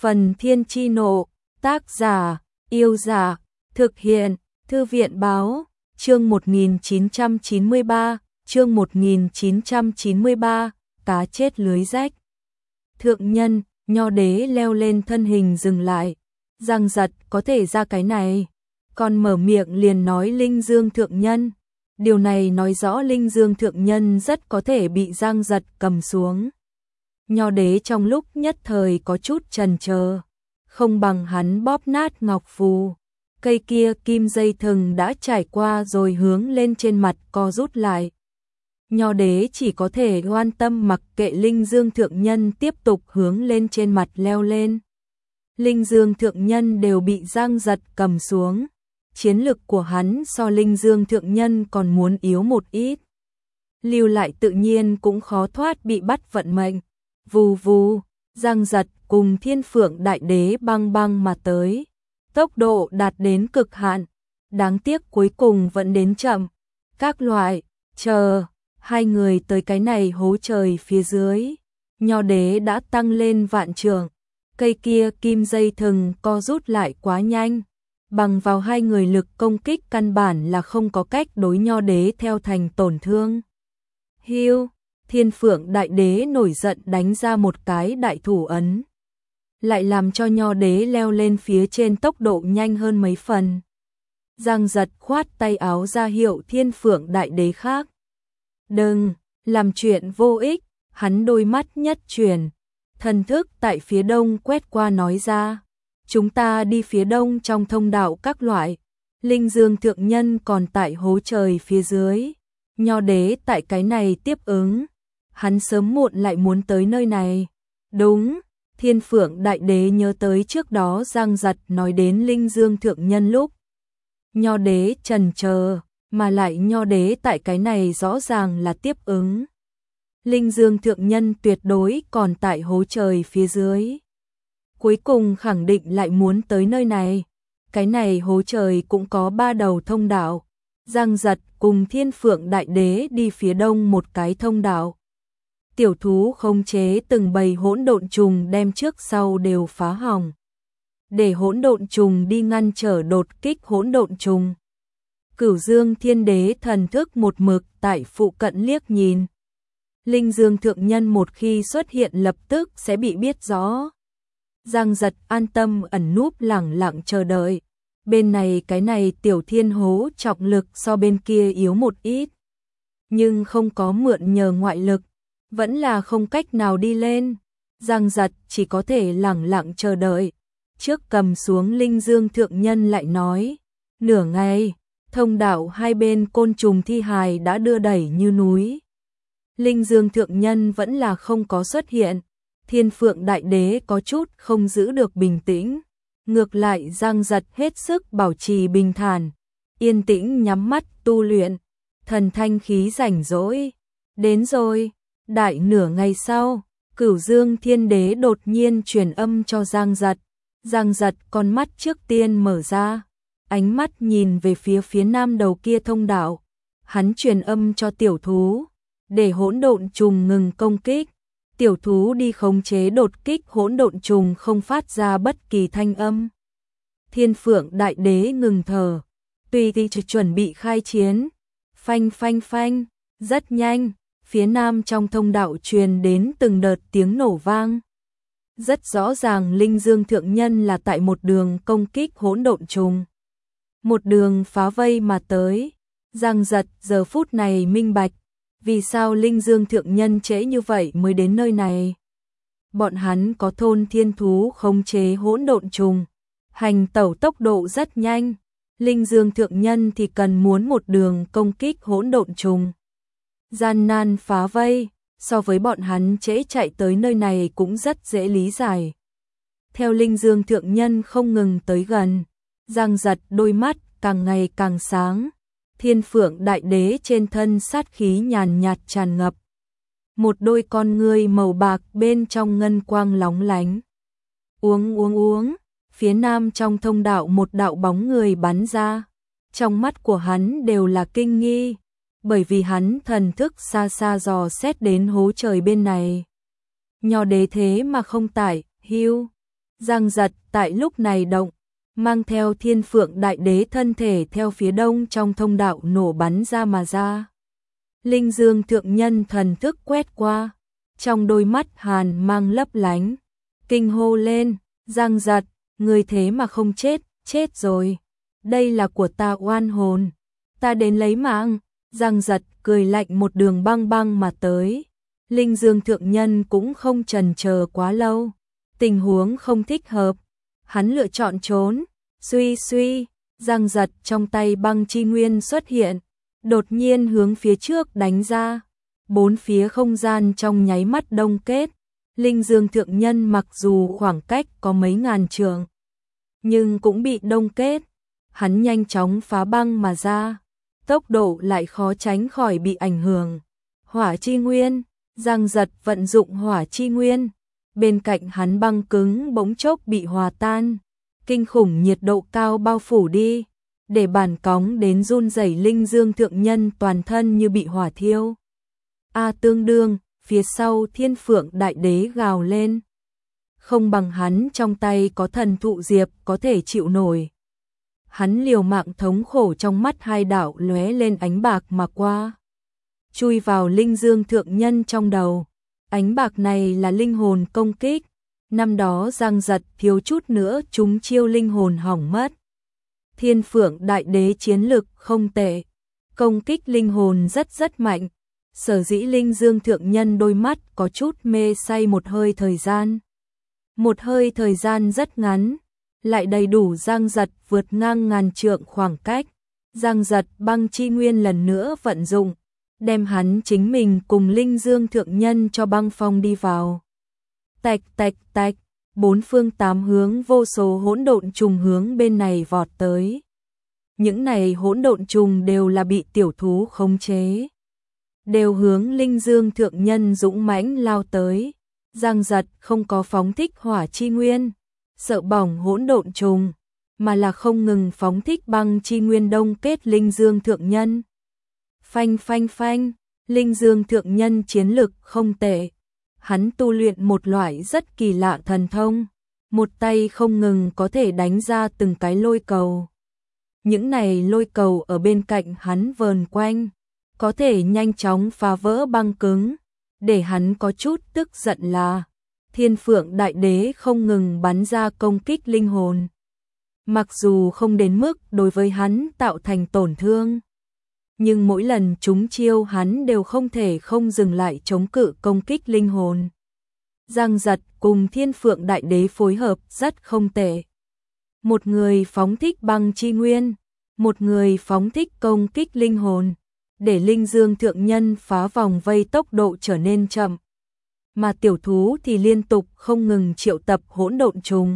Phần Thiên Chi Nộ, tác giả, Yêu Giả, thực hiện, Thư viện Báo, chương 1993, cá chết lưới rách. Thượng nhân, Nho đế leo lên thân hình dừng lại, Giang Giật có thể ra cái này, còn mở miệng liền nói Linh Dương thượng nhân. Điều này nói rõ Linh Dương thượng nhân rất có thể bị Giang Giật cầm xuống. Nho đế trong lúc nhất thời có chút chần chờ, không bằng hắn bóp nát ngọc phù. Cây kia kim dây thừng đã trải qua rồi hướng lên trên mặt co rút lại. Nho đế chỉ có thể quan tâm mặc kệ Linh Dương thượng nhân tiếp tục hướng lên trên mặt leo lên. Linh Dương thượng nhân đều bị Giang Giật cầm xuống. Chiến lực của hắn so Linh Dương thượng nhân còn muốn yếu một ít. Lưu lại tự nhiên cũng khó thoát bị bắt vận mệnh. Vù vù, Giang Giật cùng Thiên Phượng Đại Đế băng băng mà tới. Tốc độ đạt đến cực hạn. Đáng tiếc cuối cùng vẫn đến chậm. Các loại, chờ, hai người tới cái này hố trời phía dưới. Nho đế đã tăng lên vạn trượng. Cây kia kim dây thừng co rút lại quá nhanh. Bằng vào hai người lực công kích căn bản là không có cách đối Nho đế theo thành tổn thương. Hiu, Thiên Phượng Đại Đế nổi giận đánh ra một cái đại thủ ấn. Lại làm cho Nho đế leo lên phía trên tốc độ nhanh hơn mấy phần. Giang Giật khoát tay áo ra hiệu Thiên Phượng Đại Đế khác. Đừng, làm chuyện vô ích, hắn đôi mắt nhất chuyển. Thần thức tại phía đông quét qua nói ra. Chúng ta đi phía đông trong thông đạo các loại. Linh Dương thượng nhân còn tại hố trời phía dưới. Nho đế tại cái này tiếp ứng. Hắn sớm muộn lại muốn tới nơi này. Đúng, Thiên Phượng Đại Đế nhớ tới trước đó Giang Giật nói đến Linh Dương thượng nhân lúc. Nho đế chần chờ, mà lại Nho đế tại cái này rõ ràng là tiếp ứng. Linh Dương thượng nhân tuyệt đối còn tại hố trời phía dưới. Cuối cùng khẳng định lại muốn tới nơi này. Cái này hố trời cũng có 3 đầu thông đạo. Giang Giật cùng Thiên Phượng Đại Đế đi phía đông một cái thông đạo. Tiểu thú khống chế từng bầy hỗn độn trùng đem trước sau đều phá hỏng. Để hỗn độn trùng đi ngăn trở đột kích hỗn độn trùng. Cửu Dương Thiên Đế thần thức một mực tại phụ cận liếc nhìn. Linh Dương thượng nhân một khi xuất hiện lập tức sẽ bị biết rõ. Giang Giật an tâm ẩn núp lẳng lặng chờ đợi. Bên này cái này tiểu thiên hố trọng lực so bên kia yếu một ít. Nhưng không có mượn nhờ ngoại lực. Vẫn là không cách nào đi lên. Giang Giật chỉ có thể lẳng lặng chờ đợi. Trước cầm xuống Linh Dương thượng nhân lại nói. Nửa ngày, thông đạo hai bên côn trùng thi hài đã đưa đẩy như núi. Linh Dương thượng nhân vẫn là không có xuất hiện. Thiên Phượng Đại Đế có chút không giữ được bình tĩnh. Ngược lại Giang Giật hết sức bảo trì bình thản. Yên tĩnh nhắm mắt tu luyện. Thần thanh khí rảnh rỗi. Đến rồi. Đại nửa ngày sau, Cửu Dương Thiên Đế đột nhiên truyền âm cho Giang Giật. Giang Giật con mắt trước tiên mở ra. Ánh mắt nhìn về phía nam đầu kia thông đạo. Hắn truyền âm cho tiểu thú. Để hỗn độn trùng ngừng công kích. Tiểu thú đi khống chế đột kích hỗn độn trùng không phát ra bất kỳ thanh âm. Thiên Phượng Đại Đế ngừng thở. Tùy thì chuẩn bị khai chiến. Phanh phanh phanh. Rất nhanh. Phía nam trong thông đạo truyền đến từng đợt tiếng nổ vang. Rất rõ ràng Linh Dương thượng nhân là tại một đường công kích hỗn độn trùng. Một đường phá vây mà tới. Giang Giật giờ phút này minh bạch. Vì sao Linh Dương thượng nhân trễ như vậy mới đến nơi này? Bọn hắn có thôn thiên thú khống chế hỗn độn trùng. Hành tẩu tốc độ rất nhanh. Linh Dương thượng nhân thì cần muốn một đường công kích hỗn độn trùng. Gian nan phá vây, so với bọn hắn trễ chạy tới nơi này cũng rất dễ lý giải. Theo Linh Dương thượng nhân không ngừng tới gần, Giang Giật đôi mắt càng ngày càng sáng. Thiên Phượng Đại Đế trên thân sát khí nhàn nhạt tràn ngập. Một đôi con ngươi màu bạc bên trong ngân quang lóng lánh. Uống. Phía nam trong thông đạo một đạo bóng người bắn ra. Trong mắt của hắn đều là kinh nghi. Bởi vì hắn thần thức xa xa dò xét đến hố trời bên này. Nho đế thế mà không tại, hiu. Giang Giật tại lúc này động, mang theo Thiên Phượng Đại Đế thân thể theo phía đông trong thông đạo nổ bắn ra mà ra. Linh Dương thượng nhân thần thức quét qua, trong đôi mắt hàn mang lấp lánh, kinh hô lên, Giang Giật, người thế mà không chết, chết rồi. Đây là của ta oan hồn, ta đến lấy mạng. Giang Giật cười lạnh một đường băng băng mà tới. Linh Dương thượng nhân cũng không chần chờ quá lâu, tình huống không thích hợp, hắn lựa chọn trốn. Suy suy, Giang Giật trong tay băng chi nguyên xuất hiện, đột nhiên hướng phía trước đánh ra. Bốn phía không gian trong nháy mắt đông kết. Linh Dương thượng nhân mặc dù khoảng cách có mấy ngàn trượng, nhưng cũng bị đông kết. Hắn nhanh chóng phá băng mà ra, tốc độ lại khó tránh khỏi bị ảnh hưởng. Hỏa chi nguyên, Giang Giật vận dụng hỏa chi nguyên, bên cạnh hắn băng cứng bỗng chốc bị hòa tan, kinh khủng nhiệt độ cao bao phủ đi, để bản cóng đến run rẩy Linh Dương thượng nhân toàn thân như bị hỏa thiêu. Tương đương, phía sau Thiên Phượng Đại Đế gào lên. Không bằng hắn trong tay có thần thụ diệp có thể chịu nổi. Hắn liều mạng thống khổ trong mắt hai đạo lóe lên ánh bạc mà qua, chui vào Linh Dương thượng nhân trong đầu. Ánh bạc này là linh hồn công kích. Năm đó Giang Giật thiếu chút nữa chúng chiêu linh hồn hỏng mất. Thiên Phượng Đại Đế chiến lực không tệ, công kích linh hồn rất mạnh. Sở dĩ Linh Dương thượng nhân đôi mắt có chút mê say một hơi thời gian. Một hơi thời gian rất ngắn, lại đầy đủ Giang Giật vượt ngang ngàn trượng khoảng cách. Giang Giật băng chi nguyên lần nữa vận dụng, đem hắn chính mình cùng Linh Dương thượng nhân cho băng phong đi vào. Tạch tạch tạch, bốn phương tám hướng vô số hỗn độn trùng hướng bên này vọt tới. Những này hỗn độn trùng đều là bị tiểu thú khống chế, đều hướng Linh Dương thượng nhân dũng mãnh lao tới. Giang Giật không có phóng thích hỏa chi nguyên, sợ bỏng hỗn độn trùng, mà là không ngừng phóng thích băng chi nguyên đông kết Linh Dương thượng nhân. Phanh phanh phanh, Linh Dương thượng nhân chiến lực không tệ. Hắn tu luyện một loại rất kỳ lạ thần thông, một tay không ngừng có thể đánh ra từng cái lôi cầu. Những này lôi cầu ở bên cạnh hắn vờn quanh, có thể nhanh chóng phá vỡ băng cứng. Để hắn có chút tức giận là Thiên Phượng Đại Đế không ngừng bắn ra công kích linh hồn. Mặc dù không đến mức đối với hắn tạo thành tổn thương, nhưng mỗi lần chúng chiêu hắn đều không thể không dừng lại chống cự công kích linh hồn. Giang Giật cùng Thiên Phượng Đại Đế phối hợp rất không tệ. Một người phóng thích băng chi nguyên, một người phóng thích công kích linh hồn, để Linh Dương thượng nhân phá vòng vây tốc độ trở nên chậm. Mà tiểu thú thì liên tục không ngừng triệu tập hỗn độn trùng,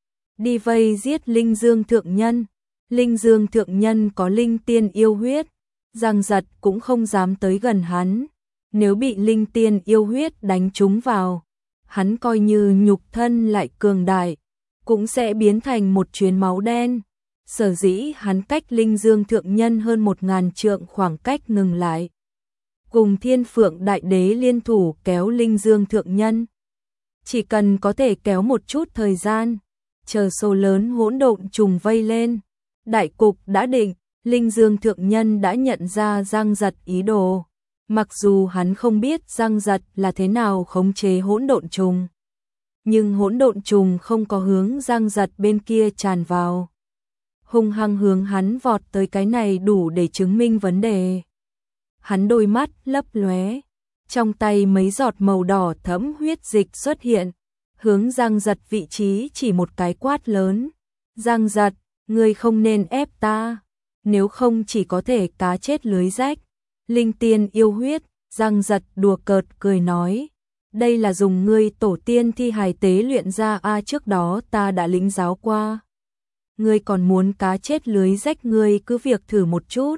đi vây giết Linh Dương thượng nhân. Linh Dương thượng nhân có linh tiên yêu huyết, Giang Giật cũng không dám tới gần hắn. Nếu bị linh tiên yêu huyết đánh trúng vào, hắn coi như nhục thân lại cường đại, cũng sẽ biến thành một chuyến máu đen. Sở dĩ hắn cách Linh Dương thượng nhân hơn 1000 trượng khoảng cách ngừng lại, cùng Thiên Phượng Đại Đế liên thủ kéo Linh Dương thượng nhân. Chỉ cần có thể kéo một chút thời gian, chờ số lớn hỗn độn trùng vây lên, đại cục đã định. Linh Dương thượng nhân đã nhận ra Giang Giật ý đồ, mặc dù hắn không biết Giang Giật là thế nào khống chế hỗn độn trùng, nhưng hỗn độn trùng không có hướng Giang Giật bên kia tràn vào, hung hăng hướng hắn vọt tới, cái này đủ để chứng minh vấn đề. Hắn đôi mắt lấp lóe, trong tay mấy giọt màu đỏ thẫm huyết dịch xuất hiện, hướng Giang Giật vị trí chỉ một cái quát lớn. Giang Giật, ngươi không nên ép ta, nếu không chỉ có thể cá chết lưới rách. Linh tiên yêu huyết, Giang Giật đùa cợt cười nói, đây là dùng ngươi tổ tiên thi hài tế luyện ra trước đó ta đã lĩnh giáo qua. Ngươi còn muốn cá chết lưới rách, ngươi cứ việc thử một chút,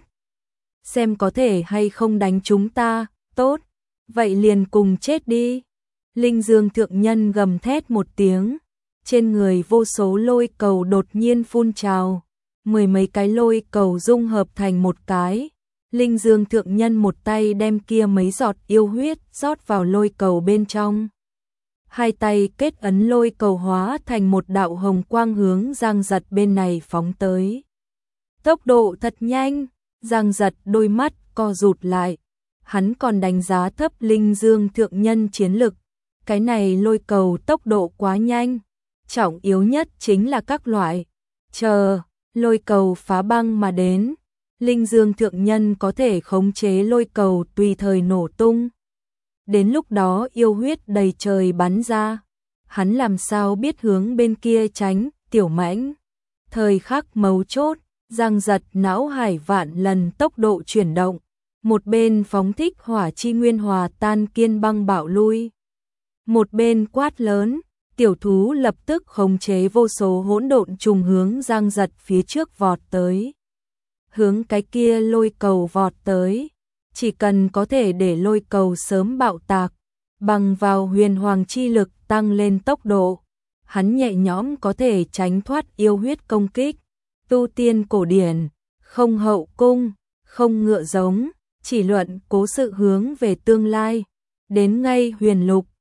xem có thể hay không đánh chúng ta. Tốt, vậy liền cùng chết đi. Linh Dương thượng nhân gầm thét một tiếng, trên người vô số lôi cầu đột nhiên phun trào, 10 mấy cái lôi cầu dung hợp thành một cái. Linh Dương thượng nhân một tay đem kia mấy giọt yêu huyết rót vào lôi cầu bên trong. hai tay kết ấn lôi cầu hóa thành một đạo hồng quang hướng Giang Giật bên này phóng tới. Tốc độ thật nhanh, Giang Giật đôi mắt co rụt lại. Hắn còn đánh giá thấp Linh Dương thượng nhân chiến lực, cái này lôi cầu tốc độ quá nhanh, trọng yếu nhất chính là các loại. Chờ, lôi cầu phá băng mà đến, Linh Dương thượng nhân có thể khống chế lôi cầu tùy thời nổ tung. Đến lúc đó yêu huyết đầy trời bắn ra, hắn làm sao biết hướng bên kia tránh, Tiểu Mãnh. Thời khắc mấu chốt, Giang Giật não hải vạn lần tốc độ chuyển động, một bên phóng thích hỏa chi nguyên hòa tan kiên băng bạo lui. Một bên quát lớn, tiểu thú lập tức khống chế vô số hỗn độn trùng hướng Giang Giật phía trước vọt tới. Hướng cái kia lôi cầu vọt tới, chỉ cần có thể để lôi cầu sớm bạo tạc, bằng vào huyền hoàng chi lực tăng lên tốc độ, hắn nhẹ nhõm có thể tránh thoát yêu huyết công kích. Tu tiên cổ điển, không hậu cung, không ngựa giống, chỉ luận cố sự hướng về tương lai, đến ngay huyền lục,